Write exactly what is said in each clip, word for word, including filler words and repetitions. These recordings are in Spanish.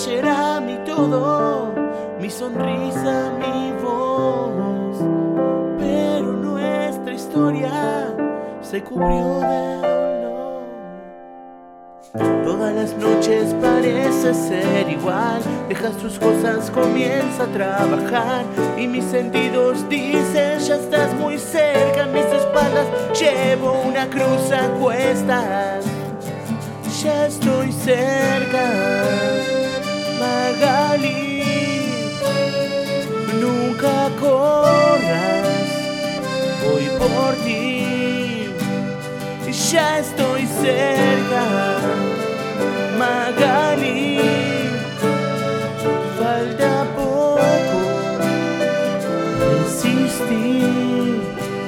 Ella era mi todo, mi sonrisa, mi voz. Pero nuestra historia se cubrió de dolor. Todas las noches parece ser igual. Deja sus cosas, comienza a trabajar. Y mis sentidos dicen, ya estás muy cerca. En mis espaldas llevo una cruz a cuestas. Ya estoy cerca, Magali. Nunca corras, voy por ti. Ya estoy cerca, Magali. Falta poco, resistir.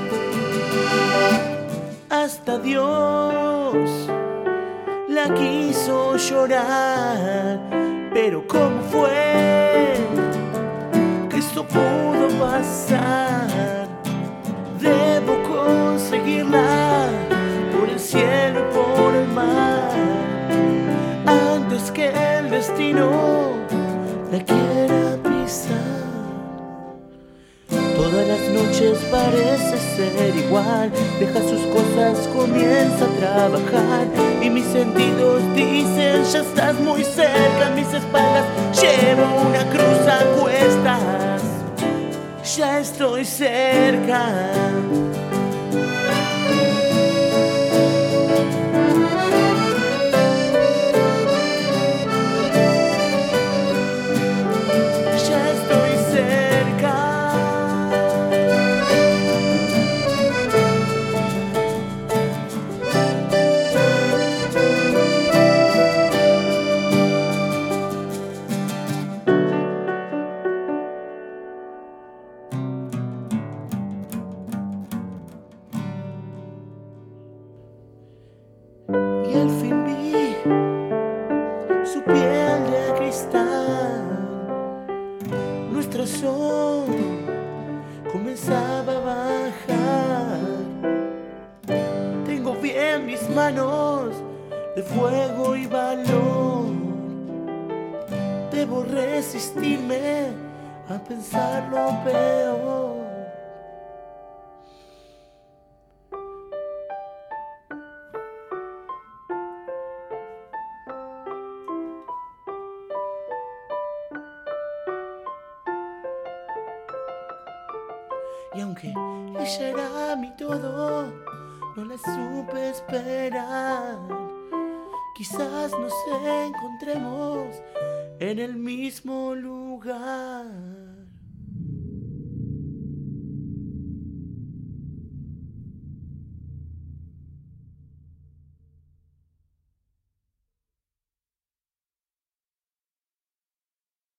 Hasta Dios la quiso llorar, pero ¿cómo fue que esto pudo pasar? Debo conseguirla por el cielo y por el mar, antes que el destino la quiera pisar. Todas las noches parece ser igual. Deja sus cosas, comienza a trabajar. Y mis sentidos dicen, ya estás muy cerca. En mis espaldas llevo una cruz a cuestas. Ya estoy cerca. Y al fin vi su piel de cristal. Nuestro sol comenzaba a bajar. Tengo bien mis manos de fuego y valor. Debo resistirme a pensar lo peor. Y aunque ella era mi todo, no la supe esperar. Quizás nos encontremos en el mismo lugar.